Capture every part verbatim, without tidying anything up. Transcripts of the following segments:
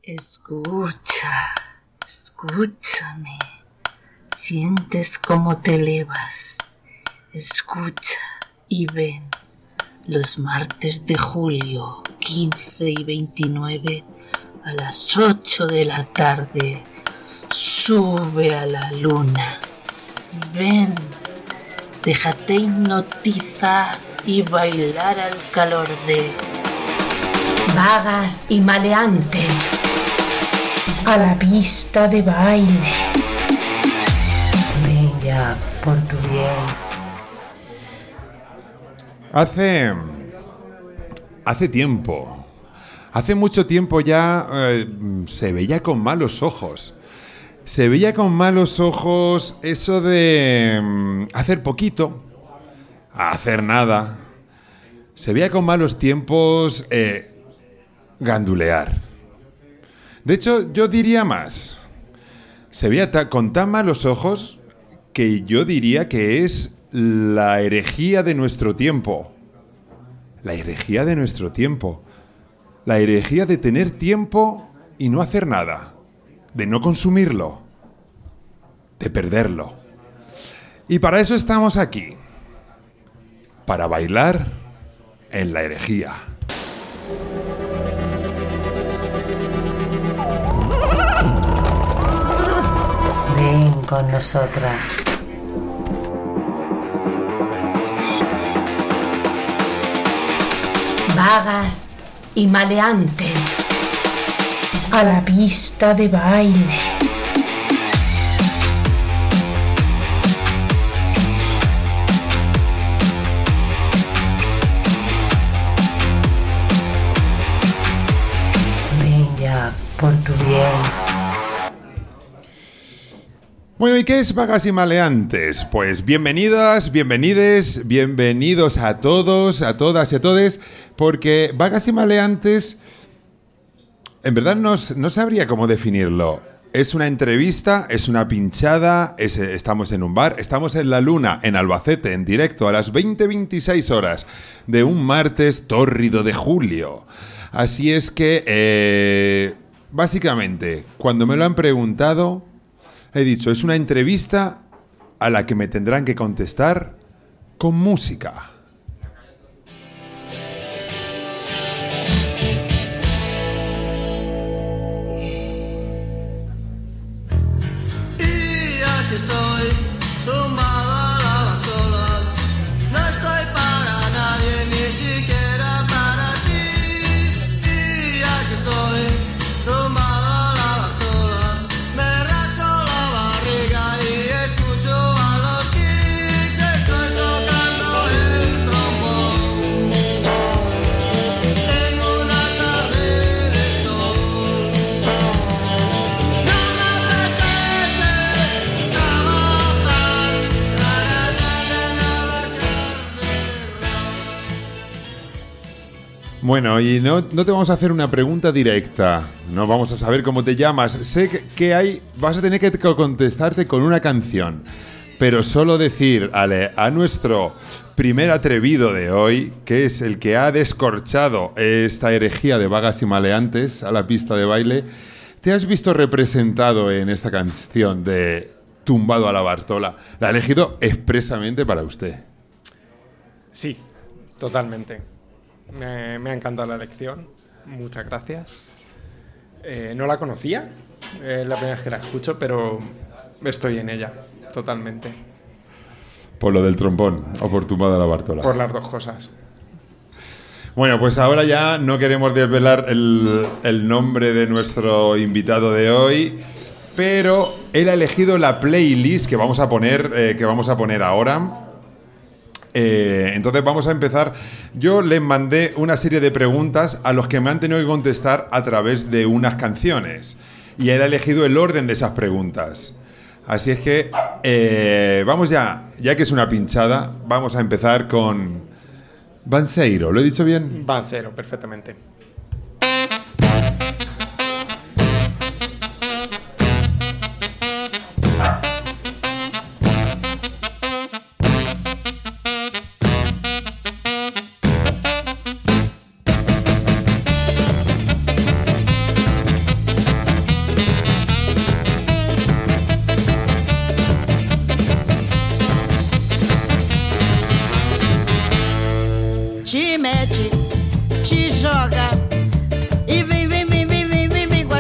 Escucha, escúchame. Sientes cómo te elevas. Escucha y ven. Los martes de julio, quince y veintinueve, a las ocho de la tarde, sube a la luna. Ven, déjate hipnotizar y bailar al calor de Vagas y Maleantes. A la pista de baile. Ven ya, por tu bien. Hace... Hace tiempo, hace mucho tiempo ya eh, se veía con malos ojos. Se veía con malos ojos eso de mm, hacer poquito, a hacer nada. Se veía con malos tiempos eh, gandulear. De hecho, yo diría más. Se veía ta- con tan malos ojos que yo diría que es la herejía de nuestro tiempo. La herejía de nuestro tiempo. La herejía de tener tiempo y no hacer nada. De no consumirlo. De perderlo. Y para eso estamos aquí. Para bailar en la herejía. Ven con nosotras. Vagas y Maleantes. A la pista de baile. Ven ya, por tu bien. Bueno, ¿y qué es Vagas y Maleantes? Pues bienvenidas, bienvenides, bienvenidos a todos, a todas y a todes, porque Vagas y Maleantes, en verdad no, no sabría cómo definirlo. Es una entrevista, es una pinchada, es, estamos en un bar, estamos en la Luna, en Albacete, en directo, a las veinte veintiséis horas de un martes tórrido de julio. Así es que, eh, básicamente, cuando me lo han preguntado... He dicho, es una entrevista a la que me tendrán que contestar con música. Y aquí estoy, tumbado a la bartola. No estoy para nadie, ni siquiera para ti. Y aquí estoy, tumbado a la bartola. Me rasco la barriga y escucho a los Kicks. Estoy tocando el trombón en una tarde de sol. No me apetece trabajar para tener nada que hacer. Bueno, y no, no te vamos a hacer una pregunta directa. No vamos a saber cómo te llamas. Sé que, que hay... Vas a tener que contestarte con una canción. Pero solo decir ale, a nuestro primer atrevido de hoy, que es el que ha descorchado esta herejía de Vagas y Maleantes a la pista de baile, ¿te has visto representado en esta canción de Tumbado a la Bartola? La he elegido expresamente para usted. Sí, totalmente. Me, me ha encantado la elección. Muchas gracias. Eh, no la conocía, es la primera vez que la escucho, pero estoy en ella, totalmente. Por lo del trombón o por Tumbado a la Bartola. Por las dos cosas. Bueno, pues ahora ya no queremos desvelar el, el nombre de nuestro invitado de hoy, pero él ha elegido la playlist que vamos a poner, eh, que vamos a poner ahora. Eh, entonces vamos a empezar. Yo les mandé una serie de preguntas a los que me han tenido que contestar a través de unas canciones. Y él ha elegido el orden de esas preguntas. Así es que eh, vamos ya, ya que es una pinchada, vamos a empezar con Banseiro. ¿Lo he dicho bien? Banseiro, perfectamente.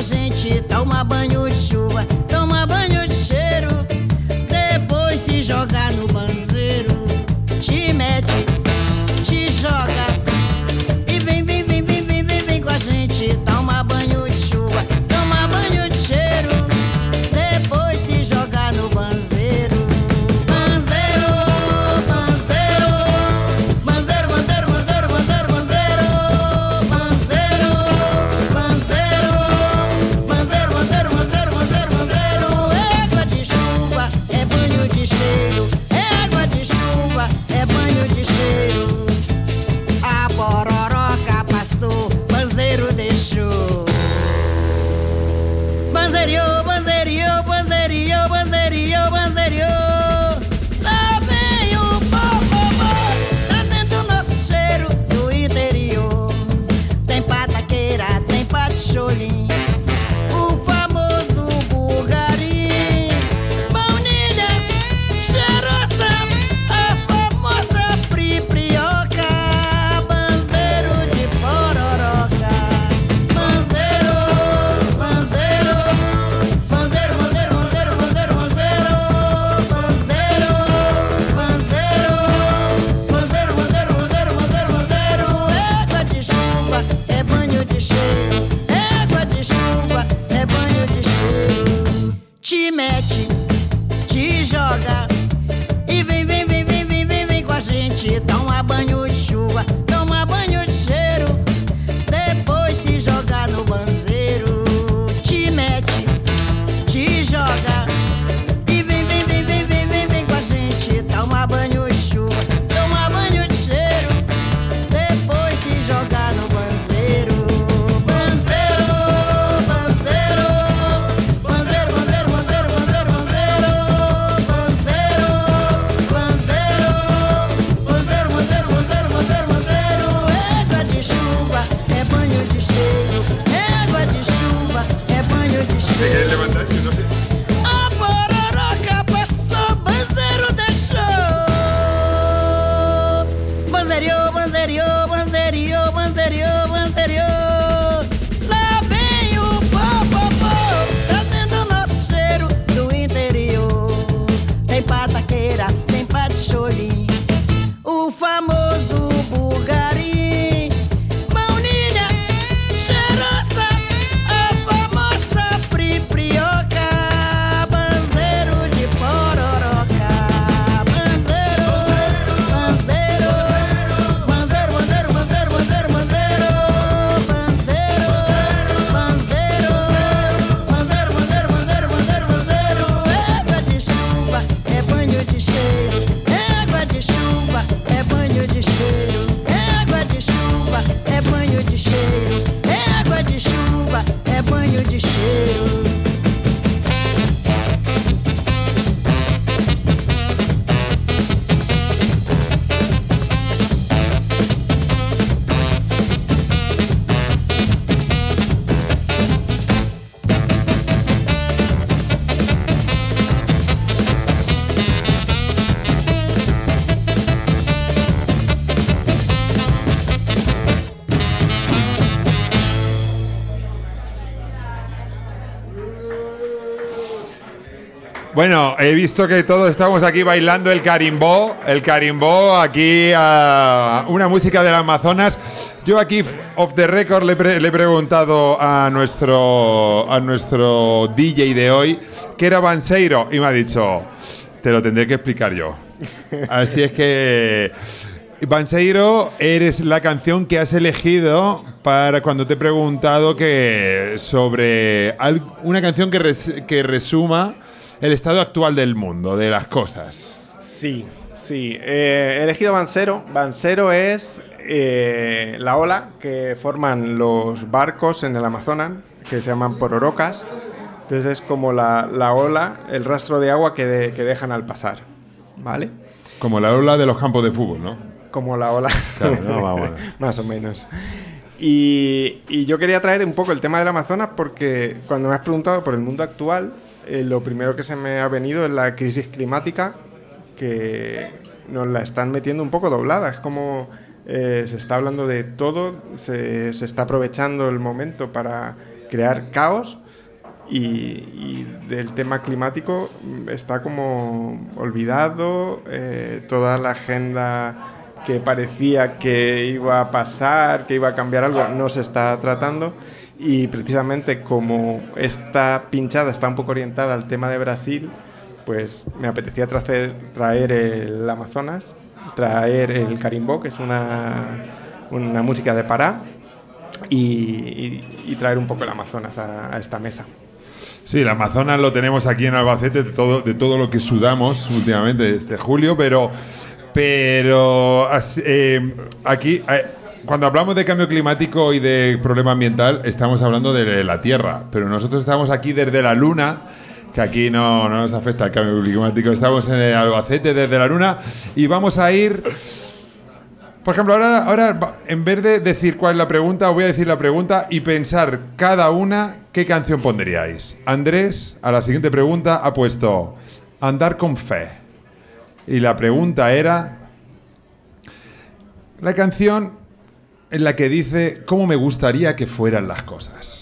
gente, toma banho de chuva, toma banho de cheiro, depois se joga no banzeiro, te mete, te joga e vem, vem, vem, vem, vem, vem, vem com a gente, toma banho de chuva, toma banho de cheiro, depois se joga no banzeiro. Banzeiro, banzeiro, banzeiro, banzeiro, banzeiro, banzeiro, banzeiro, banzeiro, banzeiro, banzeiro, banzeiro, banzeiro, banzeiro, banzeiro. É água de chuva, é banho de cheiro, é água de chuva, é banho de cheiro. A pororoca passou, banzeiro deixou. Banzerio, banzerio, banzerio, banzerio, banzerio. Lá vem o popopó, trazendo nosso cheiro do interior. Tem pataqueira, tem paticholim, o famoso bulgarim, baunilha cheirosa, a famosa priprioca, banzeiro de pororoca. Banzeiro, banzeiro, banzeiro, banzeiro, banzeiro, banzeiro, banzeiro, banzeiro, banzeiro, banzeiro, banzeiro, banzeiro, banzeiro, banzeiro. É água de chuva, é banho de cheiro, é água de chuva, é banho de cheiro. Te mete, te joga e vem, vem, vem, vem, vem, vem, vem com a gente. Toma banho de chuva, toma banho de cheiro, depois se joga no banzeiro. Te mete, te joga e vem, vem, vem, vem, vem, vem, vem com a gente. Toma banho de chuva, toma banho de cheiro, depois se joga no banzeiro. Banzeiro, banzeiro, banzeiro, banzeiro, banzeiro, banzeiro, banzeiro, banzeiro, banzeiro, banzeiro, banzeiro, banzeiro, banzeiro, banzeiro. É água de chuva, é banho de cheiro, é água de chuva, é banho de cheiro. A pororoca passou, banzeiro deixou. Banzerio, banzerio, banzerio, banzerio, banzerio. Lá vem o popopó, trazendo nosso cheiro do interior. Tem pataqueira, tem paticholim, o famoso bulgarim, baunilha cheirosa, a famosa priprioca, banzeiro de pororoca. Banzeiro, banzeiro, banzeiro, banzeiro, banzeiro, banzeiro, banzeiro, banzeiro, banzeiro, banzeiro, banzeiro, banzeiro, banzeiro, banzeiro. É água de chuva, é banho de cheiro, é água de chuva, é banho de cheiro, é água de chuva, é banho de cheiro, é água de chuva, é banho de cheiro. Bueno, he visto que todos estamos aquí bailando el carimbó, el carimbó aquí a una música del Amazonas. Yo aquí off the record le, pre- le he preguntado a nuestro a nuestro D J de hoy qué era Banseiro y me ha dicho, te lo tendré que explicar yo. Así es que Banseiro eres la canción que has elegido para cuando te he preguntado que sobre al- una canción que, res- que resuma el estado actual del mundo, de las cosas. Sí, sí. Eh, he elegido Banseiro. Banseiro es eh, la ola que forman los barcos en el Amazonas, que se llaman pororocas. Entonces es como la, la ola, el rastro de agua que, de, que dejan al pasar, ¿vale? Como la ola de los campos de fútbol, ¿no? Como la ola. Claro, no, va, bueno. Más o menos. Y, y yo quería traer un poco el tema del Amazonas porque cuando me has preguntado por el mundo actual, eh, lo primero que se me ha venido es la crisis climática, que nos la están metiendo un poco doblada. Es como eh, se está hablando de todo, se, se está aprovechando el momento para crear caos. Y, y del tema climático está como olvidado, eh, toda la agenda que parecía que iba a pasar, que iba a cambiar algo, no se está tratando. Y precisamente como esta pinchada está un poco orientada al tema de Brasil, pues me apetecía traer, traer el Amazonas, traer el carimbó, que es una, una música de Pará, y, y, y traer un poco el Amazonas a, a esta mesa. Sí, el Amazonas lo tenemos aquí en Albacete, de todo, de todo lo que sudamos últimamente este julio, pero, pero eh, aquí, eh, cuando hablamos de cambio climático y de problema ambiental, estamos hablando de la Tierra, pero nosotros estamos aquí desde la Luna, que aquí no, no nos afecta el cambio climático, estamos en el Albacete desde la Luna y vamos a ir... Por ejemplo, ahora, ahora en vez de decir cuál es la pregunta, os voy a decir la pregunta y pensar cada una qué canción pondríais. Andrés, a la siguiente pregunta, ha puesto Andar con fe. Y la pregunta era la canción en la que dice cómo me gustaría que fueran las cosas.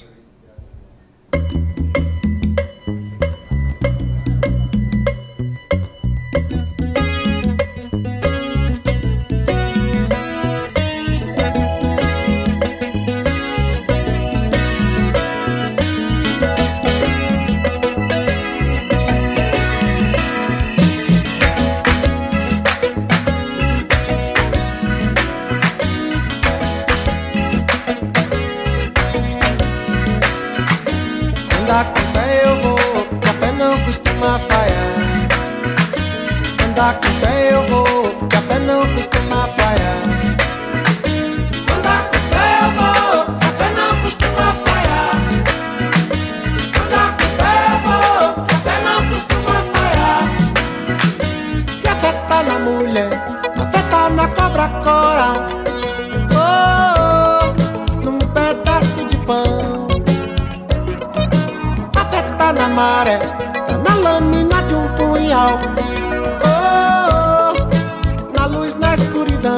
Andar com fé eu vou, que a fé não costuma falhar. Andar com fé eu vou, que a fé não costuma falhar. Andar com fé eu vou, que a fé não costuma falhar. Andar com fé eu vou, que a fé não costuma falhar. Que a fé tá na mulher, a fé tá na cobra coral. Oh, oh, num pedaço de pão. Tá na maré, tá na lâmina de um punhal. Oh, oh, na luz, na escuridão.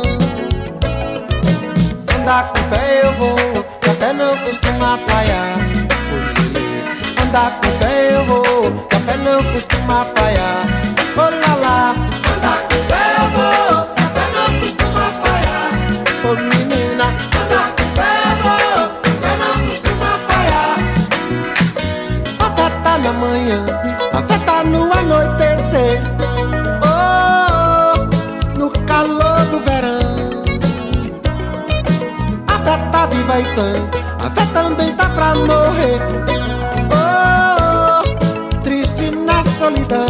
Andar com fé eu vou, que a fé não costuma falhar. Andar com fé eu vou, que a fé não costuma falhar. Oh lá lá, andar com fé eu vou, que a fé não costuma falhar. Oh menina, andar com fé eu vou, que a fé não costuma falhar. A fé tá na manhã, a fé tá no anoitecer. Oh, oh, no calor do verão. A fé tá viva e sã, a fé também tá pra morrer. Oh, oh, triste na solidão.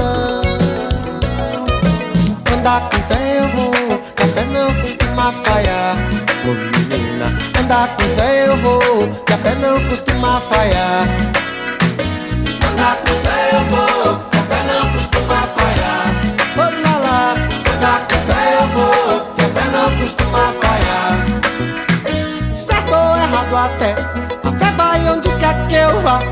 Andar com fé eu vou, que a fé não costuma falhar. Oh menina, andar com fé eu vou, que a fé não costuma falhar. Andar com fé eu vou, que a fé não costuma falhar. Oh lá lá, andar com fé eu vou, que a fé não costuma falhar. Certo ou errado até, a fé vai onde quer que eu vá.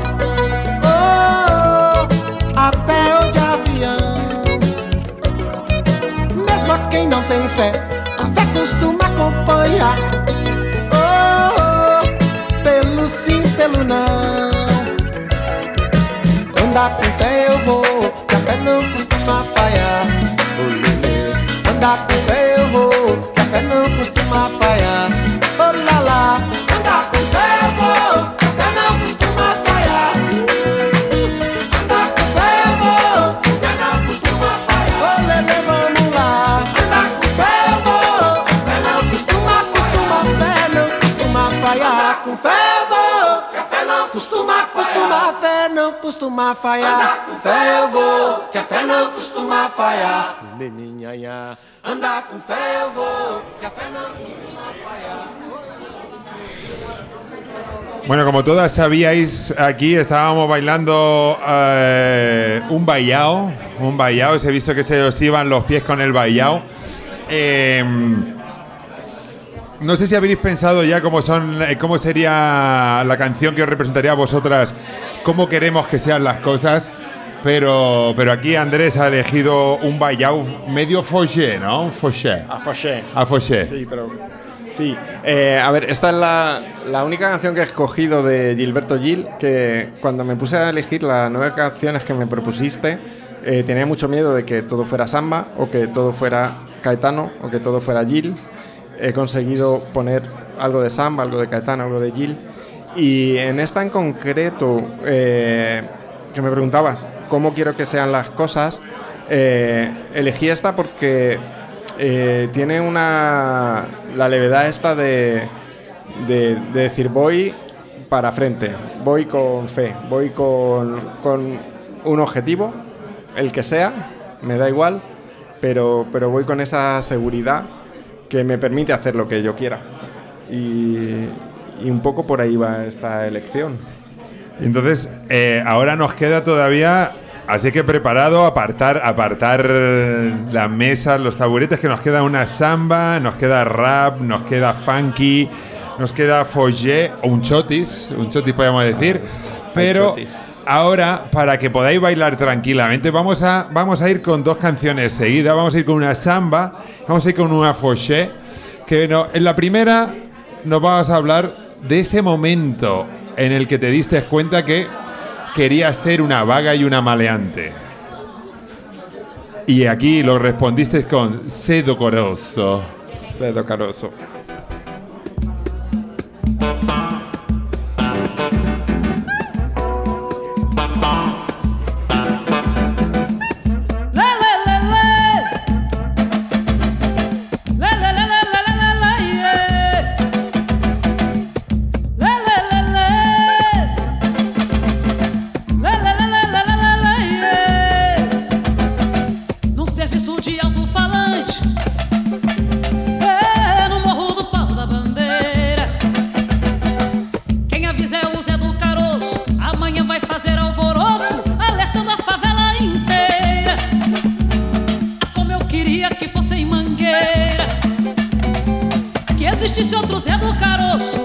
Oh, oh, a pé ou de avião. Mesmo a quem não tem fé, a fé costuma acompanhar. Oh, oh, pelo sim, pelo não. Andar com fé eu vou, que a fé não costuma falhar. Oh, andar com fé eu vou, que a fé não costuma falhar. Oh lá lá, andar com fé eu vou, que a fé não costuma falhar. Andar com fé eu vou, que a fé não costuma falhar. Oh lele, vamos lá. Andar com fé eu vou, que a fé não costuma, costuma, fé não costuma falhar. Com fé eu vou, que a fé não costuma falhar. A fé não costuma falhar. Andar com fé eu vou, que a fé não costuma falhar. Meninha, andar com fé eu vou, que a fé não costuma falhar. Bueno, como todas sabíais, aquí estábamos bailando eh, un bailao, un bailao. Os he visto que se os iban los pies con el bailao. Eh, no sé si habéis pensado ya cómo son, cómo sería la canción que os representaría a vosotras, cómo queremos que sean las cosas, pero, pero aquí Andrés ha elegido un bailao medio fauché, ¿no? Fauché. A Fauché. A Fauché. Sí, pero Sí, eh, a ver, esta es la, la única canción que he escogido de Gilberto Gil, que cuando me puse a elegir las nueve canciones que me propusiste, eh, tenía mucho miedo de que todo fuera samba, o que todo fuera Caetano, o que todo fuera Gil. He conseguido poner algo de samba, algo de Caetano, algo de Gil. Y en esta en concreto, eh, que me preguntabas cómo quiero que sean las cosas, eh, elegí esta porque eh, tiene una la levedad esta de, de, de decir voy para frente, voy con fe, voy con, con un objetivo, el que sea, me da igual, pero, pero voy con esa seguridad que me permite hacer lo que yo quiera. Y, y un poco por ahí va esta elección. Entonces, eh, ahora nos queda todavía, así que preparado, apartar, apartar las mesas, los taburetes, que nos queda una samba, nos queda rap, nos queda funky, nos queda follé, o un chotis, un chotis podemos decir, pero ahora, para que podáis bailar tranquilamente, vamos a, vamos a ir con dos canciones seguidas, vamos a ir con una samba, vamos a ir con una follé, que no, en la primera nos vamos a hablar de ese momento en el que te diste cuenta que querías ser una vaga y una maleante. Y aquí lo respondiste con Cedo Corozo. Cedo Caroso. Existisse outro Zé do Caroço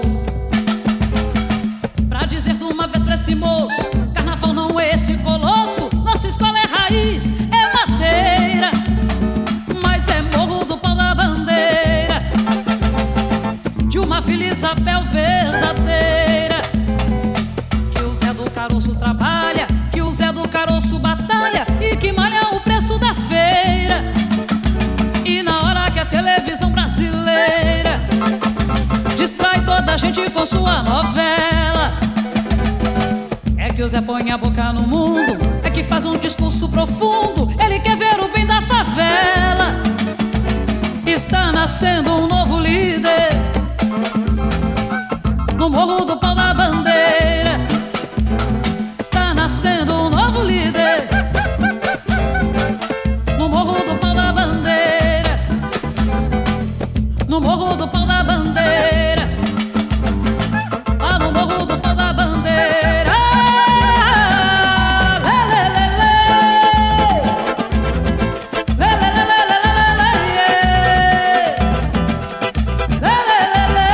pra dizer de uma vez pra esse moço: carnaval não é esse colosso, nossa escola é raiz, é madeira, mas é morro do pau da bandeira de uma Vila Isabel verdadeira. Que o Zé do Caroço trabalha, que o Zé do Caroço batalha e que malha o preço da feira. E na hora que a televisão brasileira distrai toda a gente com sua novela, é que o Zé põe a boca no mundo, é que faz um discurso profundo, ele quer ver o bem da favela. Está nascendo um novo líder no morro do pau da bandeira. Está nascendo um novo líder no morro do pau da bandeira, no morro do pau da bandeira, lá no morro do pau da bandeira. Lê, lê, lê, lê. Lê, lê, lê, lê, lê, lê, lê. Lê, lê, lê, lê.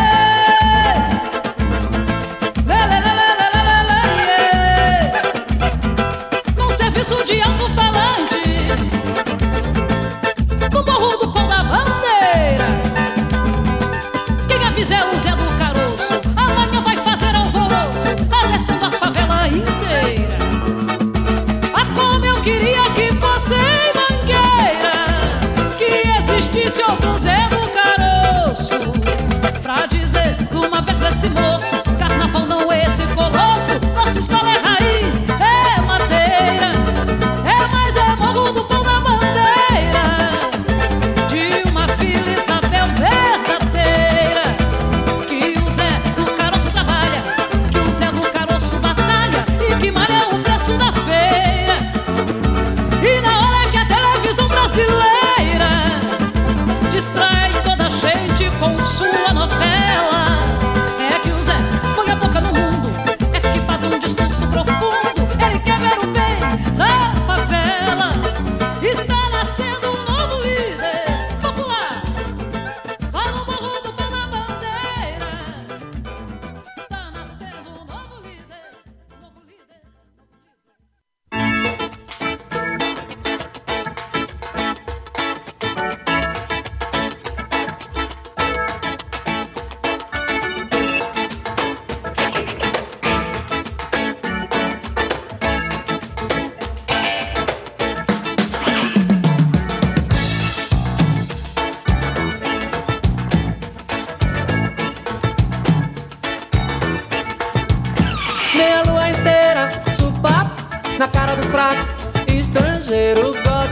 Lê, lê, lê, lê, lê, lê, lê. Num serviço de alto-falante no morro do pau da bandeira, quem avisa é o Zé do Caroço, amanhã vai fazer alvoroço, alertando a favela inteira. Ah, como eu queria que fosse em Mangueira, que existisse outro Zé do Caroço pra dizer de uma vez pra esse moço: carnaval não é esse colosso, nossa escola é raiz, é madeira, é mais é morro do pau da bandeira de uma Vila Isabel verdadeira. Que o Zé do Caroço trabalha, que o Zé do Caroço batalha e que malha o preço da feira. E na hora que a televisão brasileira distrai toda a gente com sua novela, é que o Zé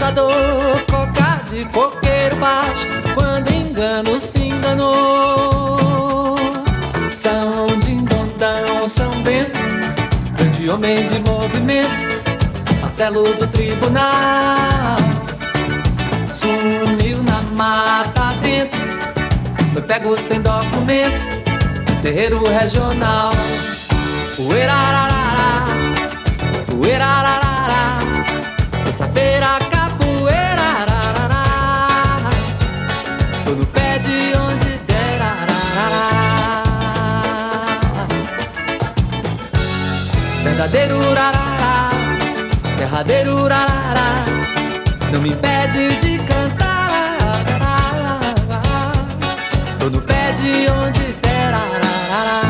Sambador, coca de coqueiro baixo, quando engano se enganou. São Dindondão, São Bento, grande homem de movimento, martelo do tribunal. Sumiu na mata dentro, foi pego sem documento, terreiro regional. Uerararara, uerararara, terça-feira capoeira, ararará. Tô no pé de onde der, ararará. Verdadeiro urarará, derradeiro urarará, não me impede de cantar, ararará. Tô no pé de onde der, ararará.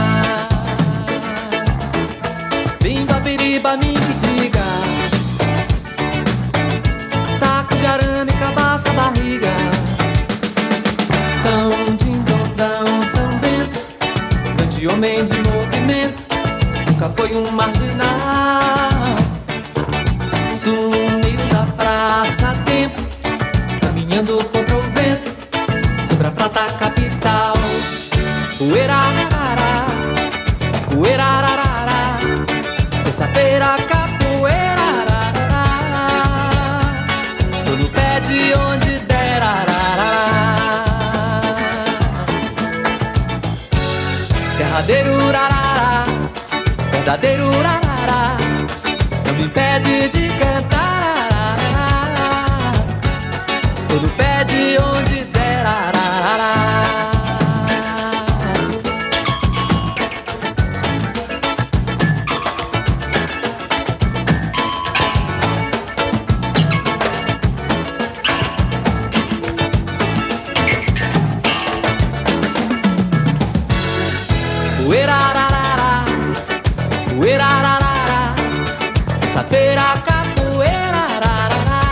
Bimba, biriba, me diga, taco de arame, cabaça, barriga. São Dindondão, São Bento, grande homem de movimento, nunca foi um marginal. Sumiu da praça a tempo, caminhando contra o vento, sobre a prata capital. Uerararara, uerararara, terça-feira capoeira, ararará. Tô no pé de onde der, ararará. Derradeiro urarará, verdadeiro urarará, não me impede de cantar, ararará. Tô no pé de onde der, ararará. Uerararara, uerararara, terça-feira capoeira, ararará.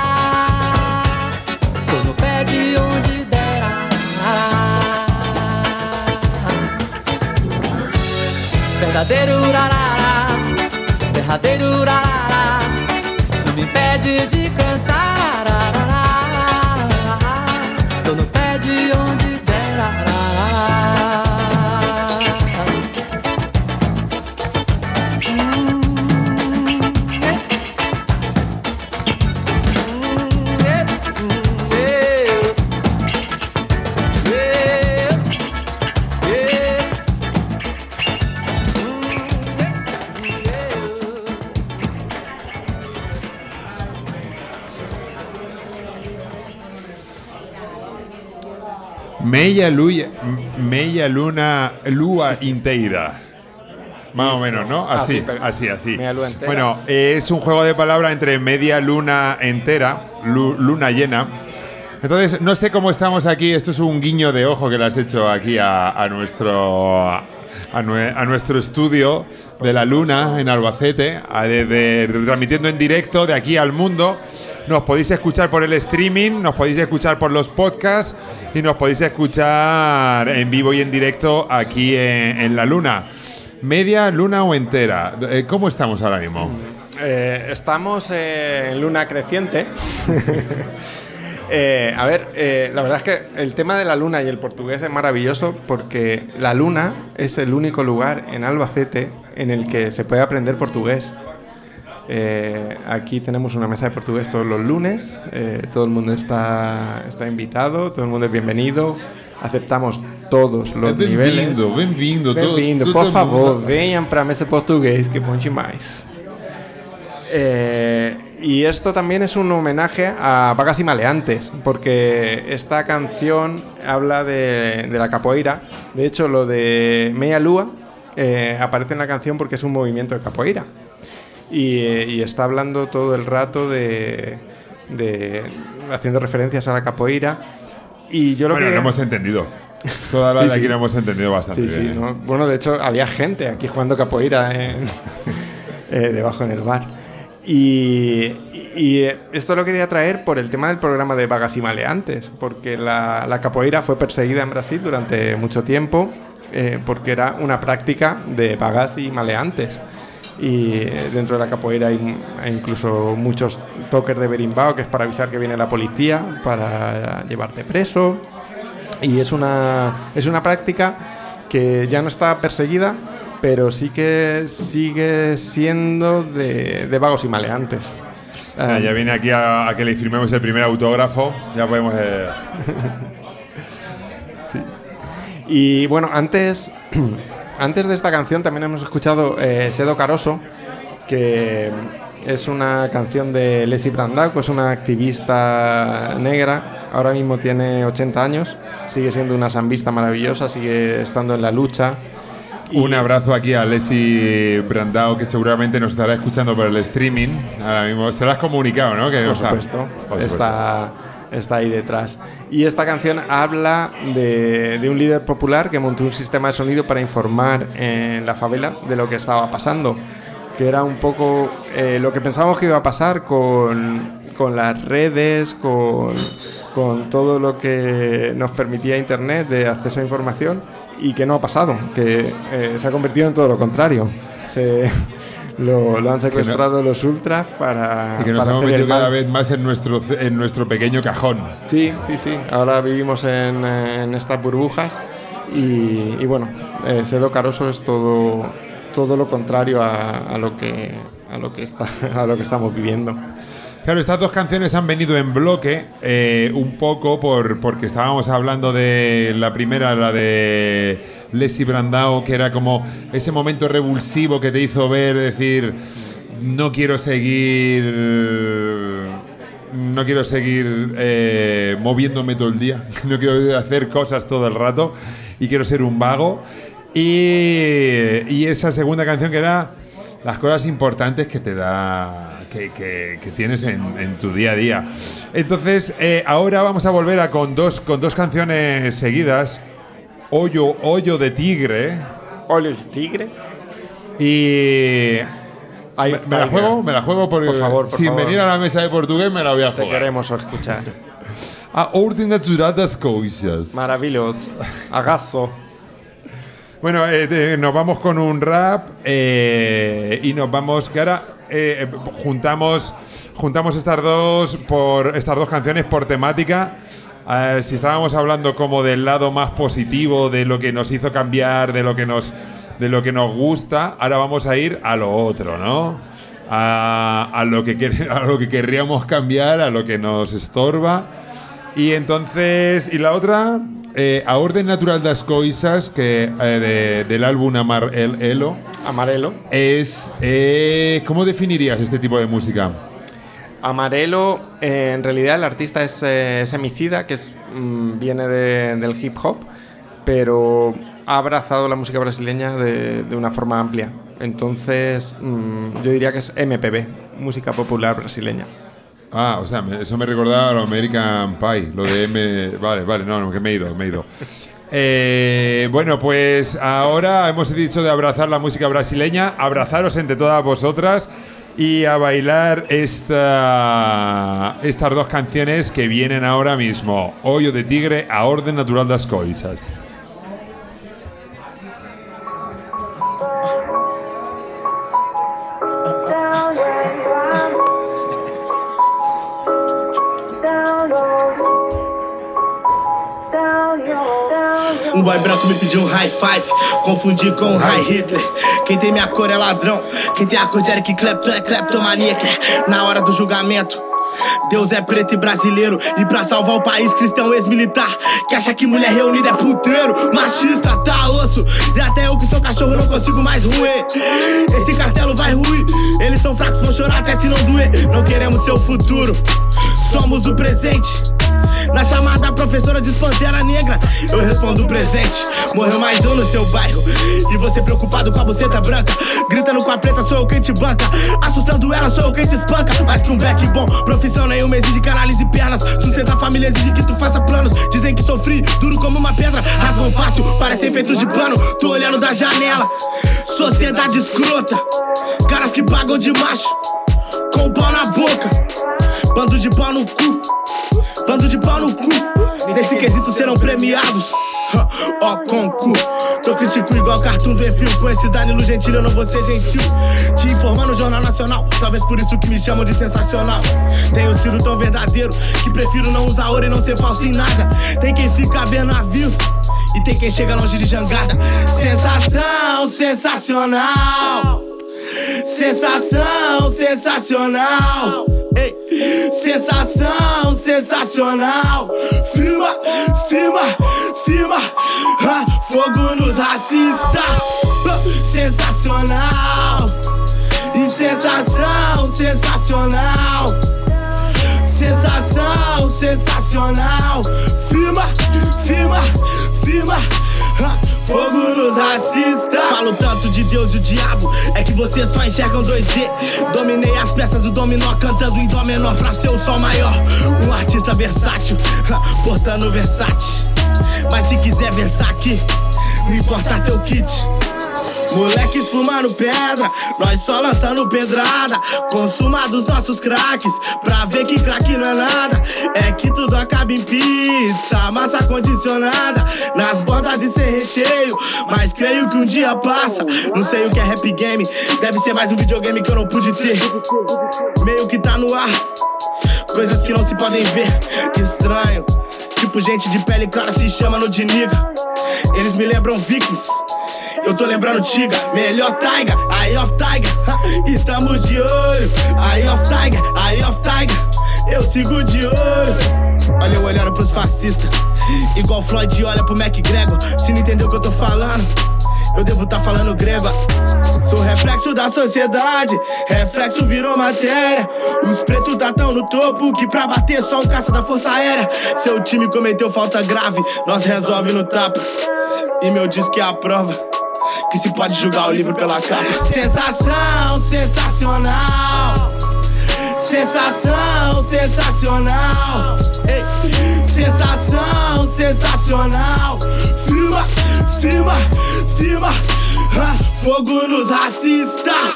Tô no pé de onde der, ararará. Verdadeiro urarará, derradeiro urarará, não me impede de cantar, ararará. Tô no pé de onde der, ararará. Meia, luya, meia luna lua inteira. Más o menos, ¿no? Así, Así, pero- así, así. media luna entera. Bueno, eh, es un juego de palabras entre media luna entera, lu- luna llena. Entonces, no sé cómo estamos aquí. Esto es un guiño de ojo que le has hecho aquí a, a nuestro a, nue- a nuestro estudio de la luna en Albacete, a- de- de- transmitiendo en directo de aquí al mundo. Nos podéis escuchar por el streaming, nos podéis escuchar por los podcasts y nos podéis escuchar en vivo y en directo aquí en, en la luna. ¿Media, luna o entera? Eh, ¿Cómo estamos ahora mismo? Eh, estamos eh, en luna creciente. Eh, a ver, eh, la verdad es que el tema de la luna y el portugués es maravilloso porque la luna es el único lugar en Albacete en el que se puede aprender portugués. Eh, aquí tenemos una mesa de portugués todos los lunes, eh, todo el mundo está, está invitado, todo el mundo es bienvenido, aceptamos todos los niveles. Bem-vindo, bem-vindo. todo- Bem-vindo, todo por el favor, mundo. venham para a mesa de portugués, que bom demais. Eh, y esto también es un homenaje a Vagas y Maleantes, porque esta canción habla de, de la capoeira. De hecho, lo de Meia Lua eh, aparece en la canción porque es un movimiento de capoeira. Y, eh, y está hablando todo el rato de, de haciendo referencias a la capoeira. Y yo lo Bueno, que lo hemos entendido. Toda la Sí, de aquí sí. lo hemos entendido bastante Sí, sí, bien. ¿no? Bueno, de hecho, había gente aquí jugando capoeira en- eh, debajo en el bar. Y, y- y, eh, esto lo quería traer por el tema del programa de Vagas y Maleantes, porque la, la capoeira fue perseguida en Brasil durante mucho tiempo, eh, porque era una práctica de vagas y maleantes. y dentro de la capoeira hay, hay incluso muchos toques de berimbau, que es para avisar que viene la policía, para llevarte preso, y es una, es una práctica que ya no está perseguida, pero sí que sigue siendo de, de vagos y maleantes. Ah, ya viene aquí a, a que le firmemos el primer autógrafo, ya podemos... Eh... sí. Y bueno, antes, antes de esta canción también hemos escuchado eh, Sedo Caroso, que es una canción de Lesi Brandao, que es una activista negra, ahora mismo tiene ochenta años, sigue siendo una sambista maravillosa, sigue estando en la lucha. Y un abrazo aquí a Lesi Brandao, que seguramente nos estará escuchando por el streaming. Ahora mismo se lo has comunicado, ¿no? Que por, no supuesto, por está, está ahí detrás. Y esta canción habla de, de un líder popular que montó un sistema de sonido para informar en la favela de lo que estaba pasando, que era un poco eh, lo que pensábamos que iba a pasar con, con las redes, con, con todo lo que nos permitía Internet de acceso a información, y que no ha pasado, que eh, se ha convertido en todo lo contrario. Se, lo, lo han secuestrado no, los ultras para... Y que nos para hemos metido cada vez más en nuestro, en nuestro pequeño cajón. Sí, sí, sí. Ahora vivimos en, en estas burbujas y, y bueno, eh, Sedo Caroso es todo, todo lo contrario a, a, lo que, a, lo que está, a lo que estamos viviendo. Claro, estas dos canciones han venido en bloque, eh, un poco por porque estábamos hablando de la primera, la de Lesi Brandao, que era como ese momento revulsivo que te hizo ver, decir, no quiero seguir, no quiero seguir eh, moviéndome todo el día, no quiero hacer cosas todo el rato y quiero ser un vago. Y, y esa segunda canción que era las cosas importantes que te da... Que, que, que tienes en, en tu día a día. Entonces, eh, ahora vamos a volver a con dos, con dos canciones seguidas. Hoyo, Hoyo de Tigre. ¿Hoyo de Tigre? Y... Ahí, ¿Me, me la juego? Me la juego porque, por favor, por sin favor. venir a la mesa de portugués me la voy a jugar. Te queremos escuchar. A Ordem Natural das Coisas. Maravilloso. Agazo. Bueno, eh, de, nos vamos con un rap eh, y nos vamos... Que ahora eh, juntamos, juntamos estas dos, por, estas dos canciones por temática. Eh, si estábamos hablando como del lado más positivo, de lo que nos hizo cambiar, de lo que nos, de lo que nos gusta, ahora vamos a ir a lo otro, ¿no? A, a, lo, que quer, a lo que querríamos cambiar, a lo que nos estorba. Y entonces, y la otra... Eh, a Orden Natural das Coisas, que eh, de, del álbum Amar el Elo. Amarelo. Es, eh, ¿cómo definirías este tipo de música? Amarelo, eh, en realidad el artista es, eh, es Emicida, que es, mmm, viene de, del hip hop, pero ha abrazado la música brasileña de, de una forma amplia. Entonces, mmm, yo diría que es M P B, música popular brasileña. Ah, o sea, me, eso me recordaba a lo American Pie, lo de M... Vale, vale, no, no, que me he ido, me he ido. Eh, bueno, pues ahora hemos dicho de abrazar la música brasileña, abrazaros entre todas vosotras y a bailar esta, estas dos canciones que vienen ahora mismo. Hoyo de Tigre, A Orden Natural das Coisas. Um boy branco me pediu um high five, confundi com um high Hitler. Quem tem minha cor é ladrão, quem tem a cor de Eric Clapton é kleptomaníaca. Na hora do julgamento, Deus é preto e brasileiro. E pra salvar o país, cristão ex-militar que acha que mulher reunida é puteiro, machista, tá osso. E até eu que sou cachorro não consigo mais ruir. Esse castelo vai ruir. Eles são fracos, vão chorar até se não doer. Não queremos seu futuro, somos o presente. Na chamada a professora diz Pantera Negra, eu respondo presente. Morreu mais um no seu bairro e você preocupado com a buceta branca. Gritando com a preta, sou eu quem te banca. Assustando ela, sou eu quem te espanca. Mais que um back bom, profissão nenhuma exige canalize pernas. Sustentar a família exige que tu faça planos. Dizem que sofri, duro como uma pedra. Rasgam fácil, parecem feitos de pano. Tô olhando da janela, sociedade escrota. Caras que pagam de macho, com o pau na boca. Bando de pau no cu, bando de pau no cu. Nesse quesito serão premiados. Ó, concurso. Eu critico igual cartoon do Enfio. Com esse Danilo Gentili eu não vou ser gentil. Te informando no Jornal Nacional. Talvez por isso que me chamam de sensacional. Tenho sido tão verdadeiro que prefiro não usar ouro e não ser falso em nada. Tem quem fica vendo navios e tem quem chega longe de jangada. Sensação, sensacional. Sensação, sensacional. Ei, sensação, sensacional. Firma, firma, firma. Ah, fogo nos racistas. Ah, sensacional. E sensação, sensacional. Sensação, sensacional. Firma, firma, firma. Ah, fogo nos racistas. Falo tanto de Deus e o diabo, é que vocês só enxergam dois D. Dominei as peças do dominó, cantando em dó menor pra ser o sol maior. Um artista versátil, portando versátil. Mas se quiser versar aqui, não importa seu kit. Moleques fumando pedra, nós só lançando pedrada. Consuma dos nossos craques, pra ver que craque não é nada. É que tudo acaba em pizza, massa condicionada, nas bordas e sem recheio, mas creio que um dia passa. Não sei o que é rap game, deve ser mais um videogame que eu não pude ter. Meio que tá no ar, coisas que não se podem ver. Estranho, tipo gente de pele clara se chama no de nigga. Eles me lembram vikings, eu tô lembrando Tiga. Melhor Taiga, Eye of Tiger. Estamos de olho, Eye of Tiger, Eye of Tiger. Eu sigo de olho. Olha eu olhando pros fascistas, igual Floyd olha pro McGregor. Se não entendeu o que eu tô falando, eu devo tá falando grego. Sou reflexo da sociedade, reflexo virou matéria. Os pretos tá tão no topo que pra bater só um caça da força aérea. Seu time cometeu falta grave, nós resolve no tapa. E meu disco é a prova que se pode julgar o livro pela capa. Sensação, sensacional. Sensação, sensacional. Ei. Sensação, sensacional. Firma, firma, firma. Ah, fogo nos racistas.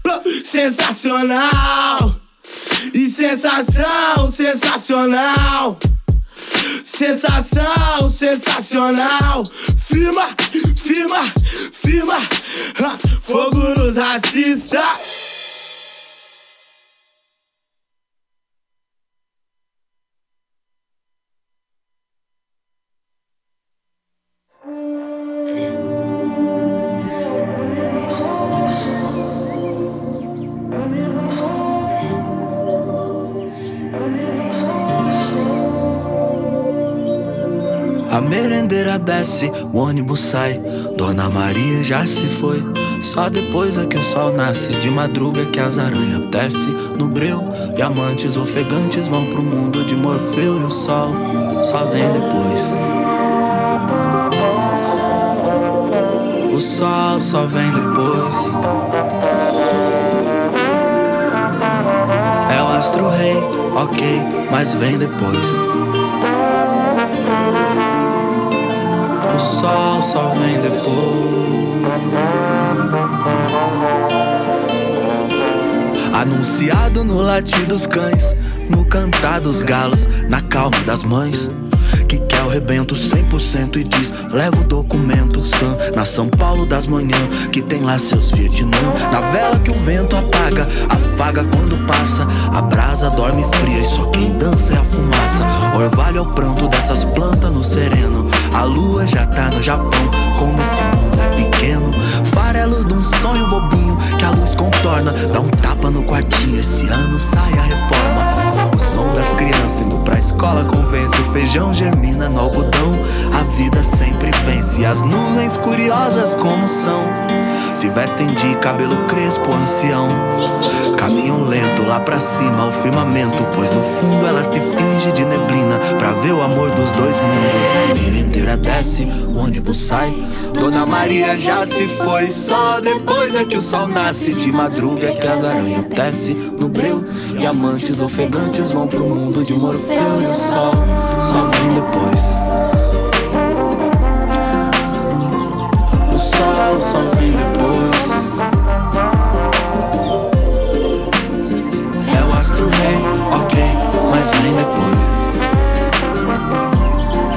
Sensacional. E sensação, sensacional. Sensação, sensacional. Firma, firma, firma. Ah, fogo nos racistas. A merendeira desce, o ônibus sai, Dona Maria já se foi. Só depois é que o sol nasce, de madruga que as aranhas desce no breu. E amantes ofegantes vão pro mundo de Morfeu. E o sol só vem depois. O sol só vem depois. É o astro rei, ok, mas vem depois. O sol só vem depois. Anunciado no latir dos cães, no cantar dos galos, na calma das mães, que quer o rebento cem por cento e diz: leva o documento Sam, na São Paulo das manhãs, que tem lá seus Vietnã. Na vela que o vento apaga, afaga quando passa. A brasa dorme fria e só quem dança é a fumaça. Orvalho é o pranto dessas plantas no sereno. A lua já tá no Japão, como esse mundo é pequeno. Farelos de um sonho bobinho que a luz contorna. Dá um tapa no quartinho, esse ano sai a reforma. O som das crianças indo pra escola convence. O feijão germina no algodão, a vida sempre vence. As nuvens curiosas como são, se vestem de cabelo crespo ancião. Caminham lento lá pra cima, o firmamento, pois no fundo ela se finge de neblina pra ver o amor dos dois mundos. A merendeira desce, o ônibus sai, Dona Maria já se foi. Só depois é que o sol nasce, de madruga é que as aranhas desce no breu. E amantes ofegantes vão pro mundo de Morfeu. E o sol só vem depois. O sol só vem depois. É o astro rei, ok, mas vem depois.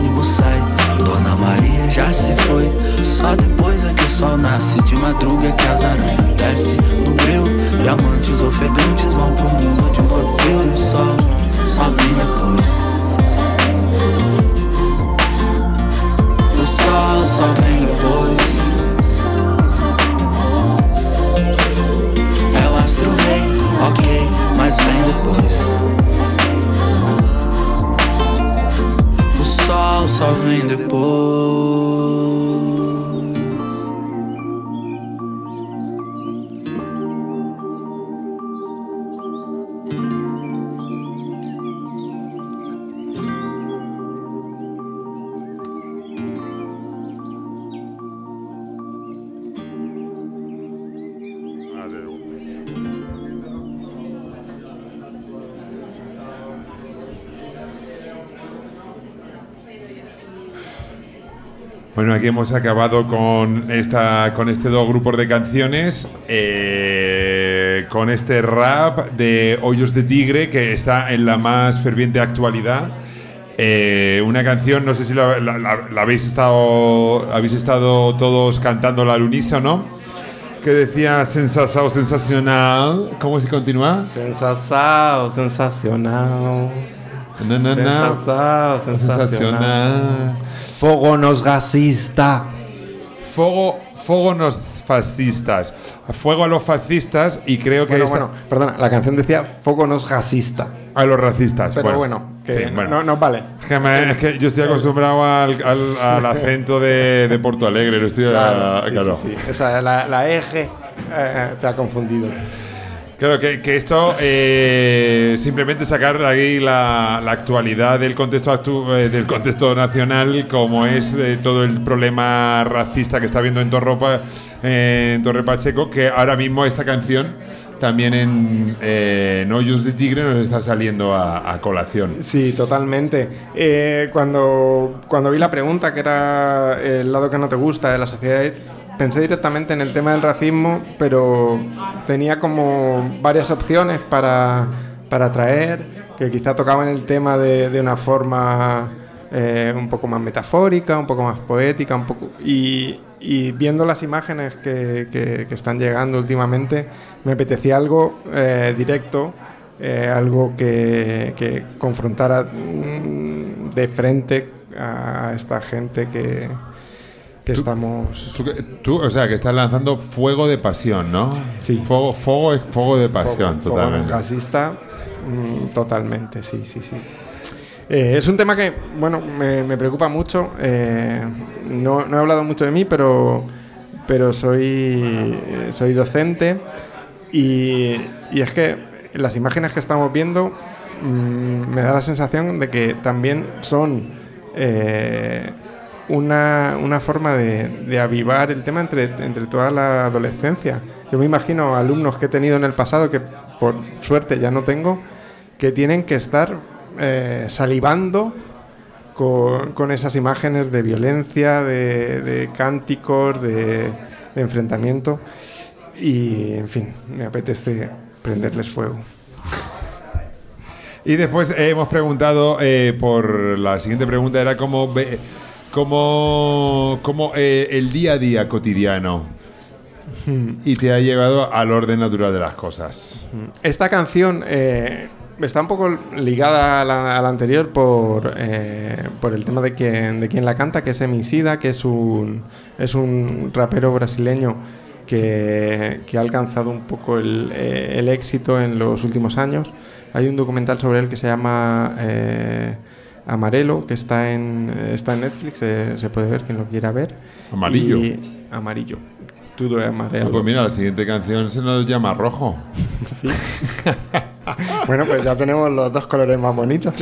ônibus sai, Dona Maria já se foi. Só depois é que o sol nasce, de madruga é que as aranhas desce no breu. Diamantes ofegantes vão pro mundo de Morfeu. E o sol só vem depois. O sol só vem depois. É o astro rei, ok, mas vem depois. O sol só vem depois. Bueno, aquí hemos acabado con esta, con este dos grupos de canciones, eh, con este rap de Hoyos de Tigre que está en la más ferviente actualidad. Eh, una canción, no sé si la, la, la, la habéis estado, habéis estado todos cantándola al unísono, que decía sensacional, sensacional. ¿Cómo se continúa? Sensacional, sensacional. No, no, no. Sensacional, sensacional. Sensacional. Fogo nos racista. Fuego, fuego nos fascistas. Fuego a los fascistas y creo que Bueno, esta- bueno, perdona, la canción decía Fogo nos racista. a los racistas. Pero bueno, que sí, no, bueno. no, no vale. Es que, me- es que yo estoy acostumbrado al, al- al acento de, de Porto Alegre. Lo estoy Claro, a- sí, claro. sí, sí. Esa, la, la eje eh, te ha confundido. Claro, que, que esto eh, simplemente sacar ahí la, la actualidad del contexto actu- eh, del contexto nacional, como es eh, todo el problema racista que está habiendo en Torre, Pa- eh, en Torre Pacheco, que ahora mismo esta canción también en, eh, en Hoyos de Tigre nos está saliendo a, a colación. Sí, totalmente. Eh, cuando, cuando vi la pregunta, que era el lado que no te gusta de la sociedad, pensé directamente en el tema del racismo, pero tenía como varias opciones para, para traer, que quizá tocaban el tema de, de una forma eh, un poco más metafórica, un poco más poética, un poco y, y viendo las imágenes que, que- que están llegando últimamente, me apetecía algo eh, directo, eh, algo que, que confrontara mm, de frente a esta gente que, que estamos... Tú, que- tú, o sea, que estás lanzando fuego de pasión, ¿no? Sí. Fuego, fuego es fuego de pasión, Fuego- fuego totalmente. racista, mm, totalmente, sí, sí, sí. Eh, es un tema que, bueno, me, me preocupa mucho. eh, no, no he hablado mucho de mí, pero, pero soy, eh, soy docente y, y es que las imágenes que estamos viendo mm, me da la sensación de que también son eh, una, una forma de, de avivar el tema entre, entre toda la adolescencia. Yo me imagino alumnos que he tenido en el pasado, que por suerte ya no tengo, que tienen que estar eh, salivando con, con esas imágenes de violencia, de, de cánticos, de, de enfrentamiento. Y, en fin, me apetece prenderles fuego. Y después eh, hemos preguntado eh, por la siguiente pregunta, era cómo, ve- cómo, cómo eh, el día a día cotidiano y te ha llevado al orden natural de las cosas. Esta canción eh, está un poco ligada a la, a la anterior por, eh, por el tema de quien, de quien la canta, que es Emicida, que es un, es un rapero brasileño que, que ha alcanzado un poco el, eh, el éxito en los últimos años. Hay un documental sobre él que se llama eh, Amarelo, que está en, está en Netflix, eh, se puede ver quien lo quiera ver. Amarillo. Y- amarillo. Todo es amarelo. Ah, pues mira, la siguiente canción se nos llama Rojo. Sí. Bueno, pues ya tenemos los dos colores más bonitos.